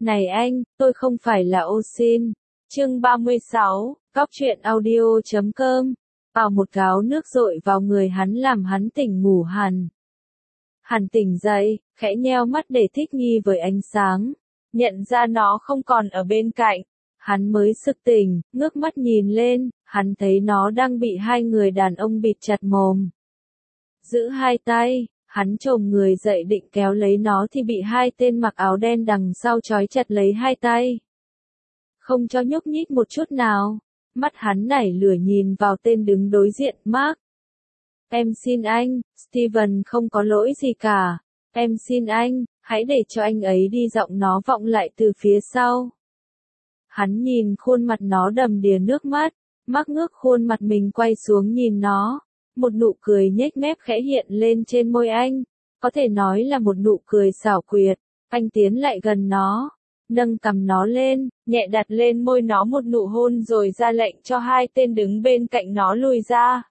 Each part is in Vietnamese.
Này anh, tôi không phải là Osin. Chương 36, Cóc truyện audio.com. Vào một gáo nước dội vào người hắn làm hắn tỉnh ngủ hẳn. Hắn tỉnh dậy, khẽ nheo mắt để thích nghi với ánh sáng. Nhận ra nó không còn ở bên cạnh. Hắn mới sực tỉnh, ngước mắt nhìn lên, hắn thấy nó đang bị hai người đàn ông bịt chặt mồm. Giữ hai tay, hắn chồm người dậy định kéo lấy nó thì bị hai tên mặc áo đen đằng sau trói chặt lấy hai tay. Không cho nhúc nhích một chút nào. Mắt hắn nảy lửa nhìn vào tên đứng đối diện, Mark. Em xin anh, Steven không có lỗi gì cả. Em xin anh, hãy để cho anh ấy đi, giọng nó vọng lại từ phía sau. Hắn nhìn khuôn mặt nó đầm đìa nước mắt. Mark ngước khuôn mặt mình quay xuống nhìn nó. Một nụ cười nhếch mép khẽ hiện lên trên môi anh. Có thể nói là một nụ cười xảo quyệt. Anh tiến lại gần nó. Nâng cằm nó lên, nhẹ đặt lên môi nó một nụ hôn rồi ra lệnh cho hai tên đứng bên cạnh nó lùi ra.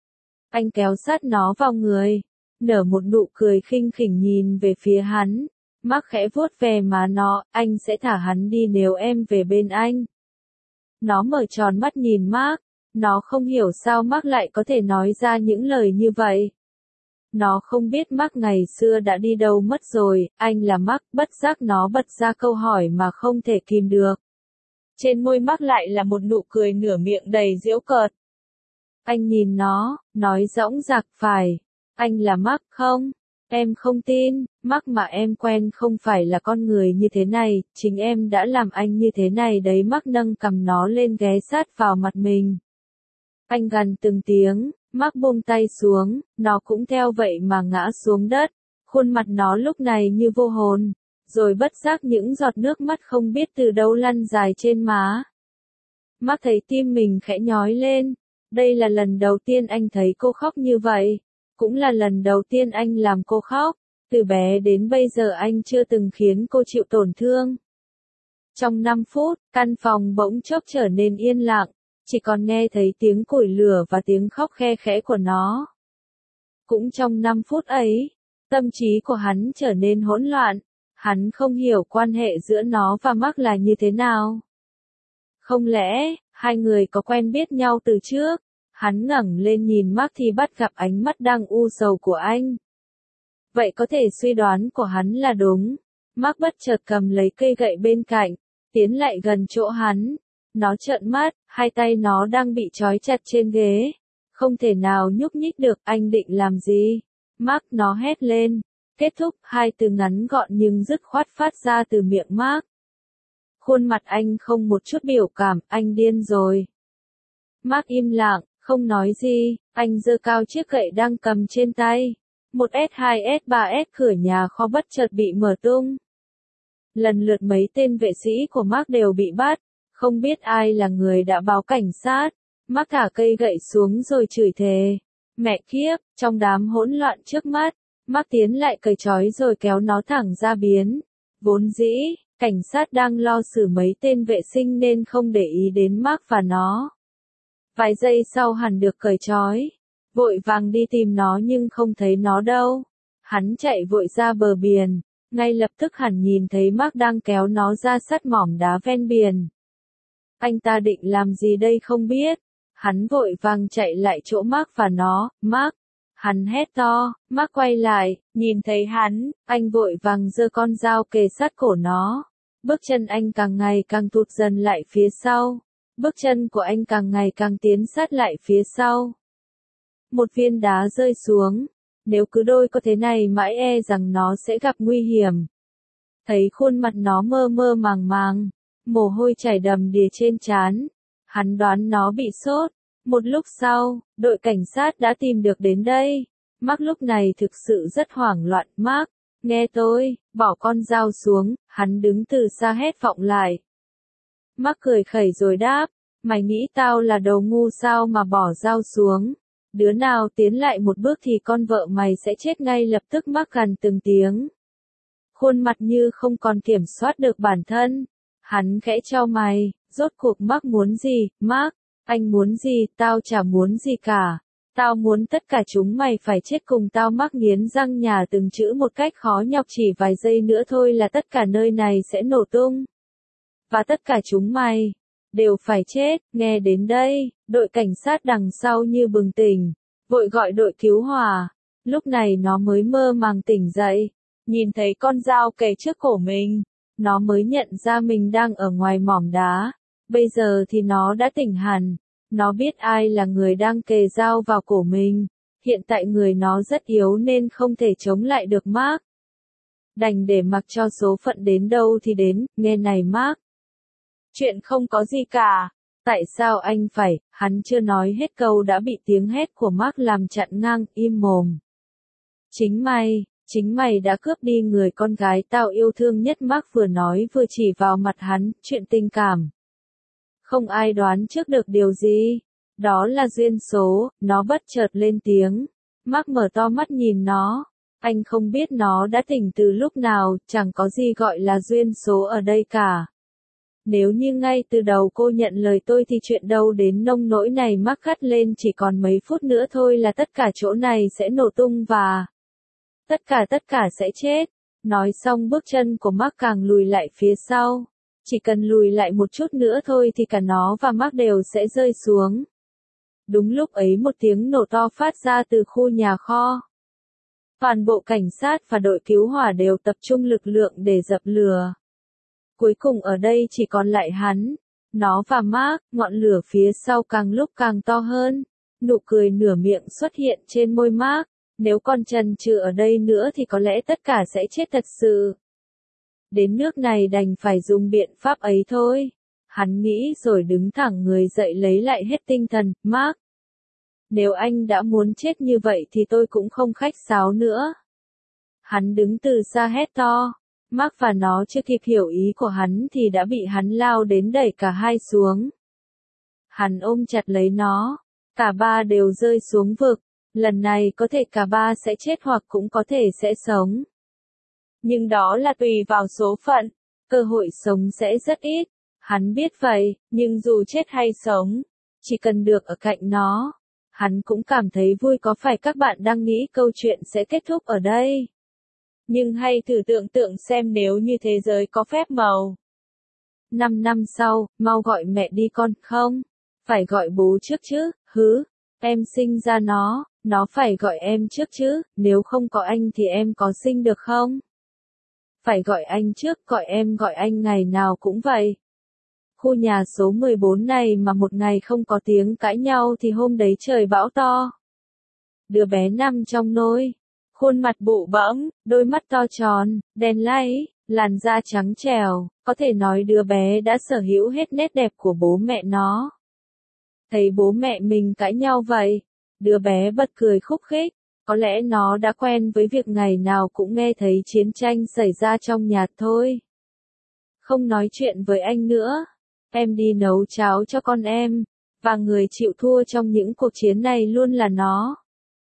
Anh kéo sát nó vào người, nở một nụ cười khinh khỉnh nhìn về phía hắn. Mark khẽ vuốt về má nó, anh sẽ thả hắn đi nếu em về bên anh. Nó mở tròn mắt nhìn Mark, nó không hiểu sao Mark lại có thể nói ra những lời như vậy. Nó không biết Mark ngày xưa đã đi đâu mất rồi, anh là Mark, bất giác nó bật ra câu hỏi mà không thể kìm được. Trên môi Mark lại là một nụ cười nửa miệng đầy giễu cợt. Anh nhìn nó, nói dõng dạc, phải. Anh là Mark không? Em không tin, Mark mà em quen không phải là con người như thế này, chính em đã làm anh như thế này đấy. Mark nâng cằm nó lên ghé sát vào mặt mình. Anh gằn từng tiếng. Mark buông tay xuống, nó cũng theo vậy mà ngã xuống đất. Khuôn mặt nó lúc này như vô hồn, rồi bất giác những giọt nước mắt không biết từ đâu lăn dài trên má. Mark thấy tim mình khẽ nhói lên. Đây là lần đầu tiên anh thấy cô khóc như vậy. Cũng là lần đầu tiên anh làm cô khóc. Từ bé đến bây giờ anh chưa từng khiến cô chịu tổn thương. Trong 5 phút, căn phòng bỗng chốc trở nên yên lặng. Chỉ còn nghe thấy tiếng củi lửa và tiếng khóc khe khẽ của nó. Cũng trong 5 phút ấy, tâm trí của hắn trở nên hỗn loạn. Hắn không hiểu quan hệ giữa nó và Mark là như thế nào. Không lẽ, hai người có quen biết nhau từ trước? Hắn ngẩng lên nhìn Mark thì bắt gặp ánh mắt đang u sầu của anh. Vậy có thể suy đoán của hắn là đúng. Mark bất chợt cầm lấy cây gậy bên cạnh, tiến lại gần chỗ hắn. Nó trợn mắt, hai tay nó đang bị trói chặt trên ghế. Không thể nào nhúc nhích được, anh định làm gì? Mark, nó hét lên. Kết thúc, hai từ ngắn gọn nhưng dứt khoát phát ra từ miệng Mark. Khuôn mặt anh không một chút biểu cảm, anh điên rồi. Mark im lặng, không nói gì, anh giơ cao chiếc gậy đang cầm trên tay. Một S2 S3 S cửa nhà kho bất chợt bị mở tung. Lần lượt mấy tên vệ sĩ của Mark đều bị bắt. Không biết ai là người đã báo cảnh sát. Mark thả cây gậy xuống rồi chửi thề. Mẹ kiếp, trong đám hỗn loạn trước mắt, Mark tiến lại cởi trói rồi kéo nó thẳng ra biến. Vốn dĩ, cảnh sát đang lo xử mấy tên vệ sinh nên không để ý đến Mark và nó. Vài giây sau hắn được cởi trói. Vội vàng đi tìm nó nhưng không thấy nó đâu. Hắn chạy vội ra bờ biển. Ngay lập tức hắn nhìn thấy Mark đang kéo nó ra sát mỏm đá ven biển. Anh ta định làm gì đây không biết. Hắn vội vàng chạy lại chỗ Mark và nó. Mark. Hắn hét to. Mark quay lại, nhìn thấy hắn, anh vội vàng giơ con dao kề sát cổ nó. Bước chân anh càng ngày càng tụt dần lại phía sau. Bước chân của anh càng ngày càng tiến sát lại phía sau. Một viên đá rơi xuống. Nếu cứ đôi có thế này mãi e rằng nó sẽ gặp nguy hiểm. Thấy khuôn mặt nó mơ mơ màng màng. Mồ hôi chảy đầm đìa trên trán. Hắn đoán nó bị sốt. Một lúc sau, đội cảnh sát đã tìm được đến đây. Mark lúc này thực sự rất hoảng loạn. Mark, nghe tôi, bỏ con dao xuống. Hắn đứng từ xa hét vọng lại. Mark cười khẩy rồi đáp. Mày nghĩ tao là đồ ngu sao mà bỏ dao xuống? Đứa nào tiến lại một bước thì con vợ mày sẽ chết ngay lập tức. Mark gằn từng tiếng. Khuôn mặt như không còn kiểm soát được bản thân. Hắn khẽ chau mày, rốt cuộc Mark muốn gì? Mark, anh muốn gì? Tao chả muốn gì cả. Tao muốn tất cả chúng mày phải chết cùng tao. Mark nghiến răng nhả từng chữ một cách khó nhọc, chỉ vài giây nữa thôi là tất cả nơi này sẽ nổ tung. Và tất cả chúng mày đều phải chết. Nghe đến đây, đội cảnh sát đằng sau như bừng tỉnh, vội gọi đội cứu hỏa. Lúc này nó mới mơ màng tỉnh dậy, nhìn thấy con dao kề trước cổ mình, nó mới nhận ra mình đang ở ngoài mỏm đá. Bây giờ thì nó đã tỉnh hẳn, nó biết ai là người đang kề dao vào cổ mình. Hiện tại người nó rất yếu nên không thể chống lại được Mark. Đành để mặc cho số phận đến đâu thì đến. Nghe này Mark, chuyện không có gì cả. Tại sao anh phải? Hắn chưa nói hết câu đã bị tiếng hét của Mark làm chặn ngang. Im mồm. Chính mày đã cướp đi người con gái tao yêu thương nhất. Mark vừa nói vừa chỉ vào mặt hắn. Chuyện tình cảm không ai đoán trước được điều gì. Đó là duyên số. Nó bất chợt lên tiếng. Mark mở to mắt nhìn nó. Anh không biết nó đã tỉnh từ lúc nào. Chẳng có gì gọi là duyên số ở đây cả. Nếu như ngay từ đầu cô nhận lời tôi thì chuyện đâu đến nông nỗi này. Mark gắt lên. Chỉ còn mấy phút nữa thôi là tất cả chỗ này sẽ nổ tung và tất cả sẽ chết. Nói xong bước chân của Mark càng lùi lại phía sau. Chỉ cần lùi lại một chút nữa thôi thì cả nó và Mark đều sẽ rơi xuống. Đúng lúc ấy một tiếng nổ to phát ra từ khu nhà kho. Toàn bộ cảnh sát và đội cứu hỏa đều tập trung lực lượng để dập lửa. Cuối cùng ở đây chỉ còn lại hắn, nó và Mark. Ngọn lửa phía sau càng lúc càng to hơn. Nụ cười nửa miệng xuất hiện trên môi Mark. Nếu con chần chừ ở đây nữa thì có lẽ tất cả sẽ chết thật sự. Đến nước này đành phải dùng biện pháp ấy thôi. Hắn nghĩ rồi đứng thẳng người dậy lấy lại hết tinh thần. Mark, nếu anh đã muốn chết như vậy thì tôi cũng không khách sáo nữa. Hắn đứng từ xa hét to. Mark và nó chưa kịp hiểu ý của hắn thì đã bị hắn lao đến đẩy cả hai xuống. Hắn ôm chặt lấy nó. Cả ba đều rơi xuống vực. Lần này có thể cả ba sẽ chết hoặc cũng có thể sẽ sống. Nhưng đó là tùy vào số phận. Cơ hội sống sẽ rất ít. Hắn biết vậy, nhưng dù chết hay sống, chỉ cần được ở cạnh nó, hắn cũng cảm thấy vui. Có phải các bạn đang nghĩ câu chuyện sẽ kết thúc ở đây? Nhưng hãy thử tưởng tượng xem nếu như thế giới có phép màu. 5 năm sau, mau gọi mẹ đi con. Không, phải gọi bố trước chứ. Em sinh ra nó phải gọi em trước chứ. Nếu không có anh thì em có sinh được không? Phải gọi anh trước. Gọi anh ngày nào cũng vậy. Khu nhà số 14 này mà một ngày không có tiếng cãi nhau thì hôm đấy trời bão to. Đứa bé nằm trong nôi. Khuôn mặt bụ bẫm, đôi mắt to tròn, đen láy, làn da trắng trẻo. Có thể nói đứa bé đã sở hữu hết nét đẹp của bố mẹ nó. Thấy bố mẹ mình cãi nhau vậy, đứa bé bật cười khúc khích. Có lẽ nó đã quen với việc ngày nào cũng nghe thấy chiến tranh xảy ra trong nhà thôi. Không nói chuyện với anh nữa. Em đi nấu cháo cho con em. Và người chịu thua trong những cuộc chiến này luôn là nó.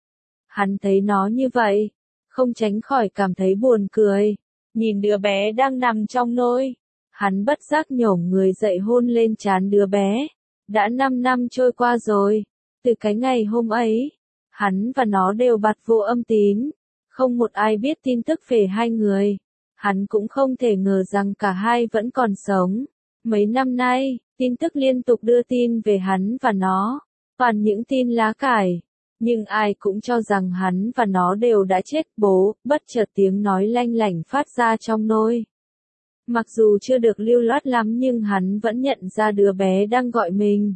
Hắn thấy nó như vậy, không tránh khỏi cảm thấy buồn cười. Nhìn đứa bé đang nằm trong nôi, hắn bất giác nhổm người dậy hôn lên trán đứa bé. Đã 5 năm trôi qua rồi. Từ cái ngày hôm ấy, hắn và nó đều bặt vô âm tín. Không một ai biết tin tức về hai người. Hắn cũng không thể ngờ rằng cả hai vẫn còn sống. Mấy năm nay, tin tức liên tục đưa tin về hắn và nó. Toàn những tin lá cải. Nhưng ai cũng cho rằng hắn và nó đều đã chết. Bố, bất chợt tiếng nói lanh lảnh phát ra trong nôi. Mặc dù chưa được lưu loát lắm nhưng hắn vẫn nhận ra đứa bé đang gọi mình.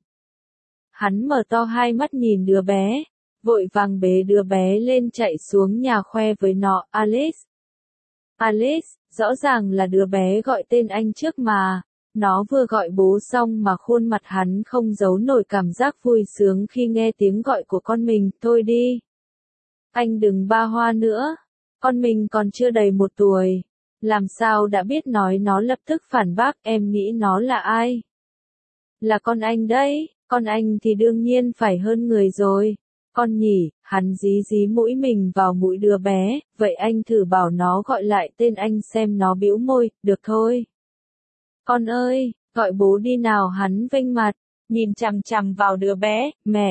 Hắn mở to hai mắt nhìn đứa bé, vội vàng bế đứa bé lên chạy xuống nhà khoe với nó. Alice. Alice, rõ ràng là đứa bé gọi tên anh trước mà. Nó vừa gọi bố xong mà khuôn mặt hắn không giấu nổi cảm giác vui sướng khi nghe tiếng gọi của con mình. Thôi đi. Anh đừng ba hoa nữa. Con mình còn chưa đầy 1 tuổi. Làm sao đã biết nói. Nó lập tức phản bác. Em nghĩ nó là ai? Là con anh đấy. Con anh thì đương nhiên phải hơn người rồi. Con nhỉ, hắn dí dí mũi mình vào mũi đứa bé. Vậy anh thử bảo nó gọi lại tên anh xem. Nó bĩu môi. Được thôi. Con ơi, gọi bố đi nào. Hắn vênh mặt, nhìn chằm chằm vào đứa bé. Mẹ.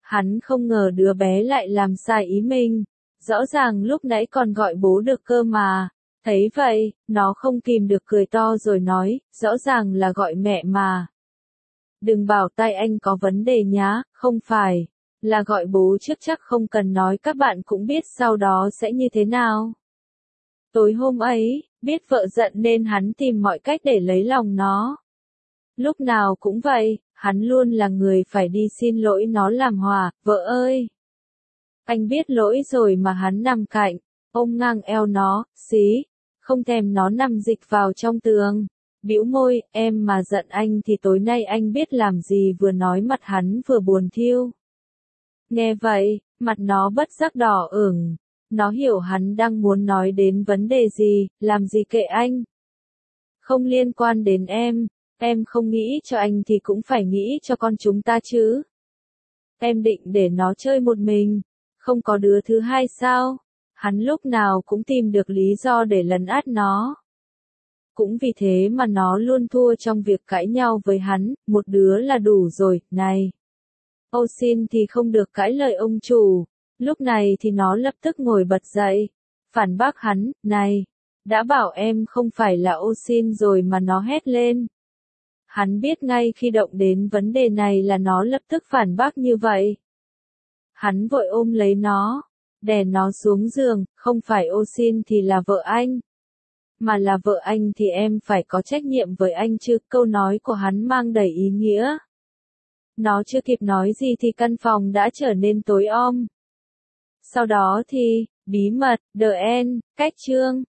Hắn không ngờ đứa bé lại làm sai ý mình. Rõ ràng lúc nãy còn gọi bố được cơ mà. Thấy vậy, nó không kìm được cười to rồi nói, rõ ràng là gọi mẹ mà. Đừng bảo tai anh có vấn đề nhá, không phải. Là gọi bố trước, chắc không cần nói, các bạn cũng biết sau đó sẽ như thế nào. Tối hôm ấy, biết vợ giận nên hắn tìm mọi cách để lấy lòng nó. Lúc nào cũng vậy, hắn luôn là người phải đi xin lỗi nó làm hòa, vợ ơi. Anh biết lỗi rồi mà. Hắn nằm cạnh, ôm ngang eo nó, xí, không thèm, nó nằm dịch vào trong tường. Bĩu môi, em mà giận anh thì tối nay anh biết làm gì, vừa nói mặt hắn vừa buồn thiêu. Nghe vậy, mặt nó bất giác đỏ ửng. Nó hiểu hắn đang muốn nói đến vấn đề gì, làm gì kệ anh. Không liên quan đến em không nghĩ cho anh thì cũng phải nghĩ cho con chúng ta chứ. Em định để nó chơi một mình, không có đứa thứ hai sao? Hắn lúc nào cũng tìm được lý do để lấn át nó. Cũng vì thế mà nó luôn thua trong việc cãi nhau với hắn, một đứa là đủ rồi, này. Osin thì không được cãi lời ông chủ. Lúc này thì nó lập tức ngồi bật dậy, phản bác hắn, này, đã bảo em không phải là Osin rồi mà, nó hét lên. Hắn biết ngay khi động đến vấn đề này là nó lập tức phản bác như vậy. Hắn vội ôm lấy nó, đè nó xuống giường, không phải Osin thì là vợ anh. Mà là vợ anh thì em phải có trách nhiệm với anh chứ, câu nói của hắn mang đầy ý nghĩa. Nó chưa kịp nói gì thì căn phòng đã trở nên tối om. Sau đó thì, bí mật, The End, cách chương.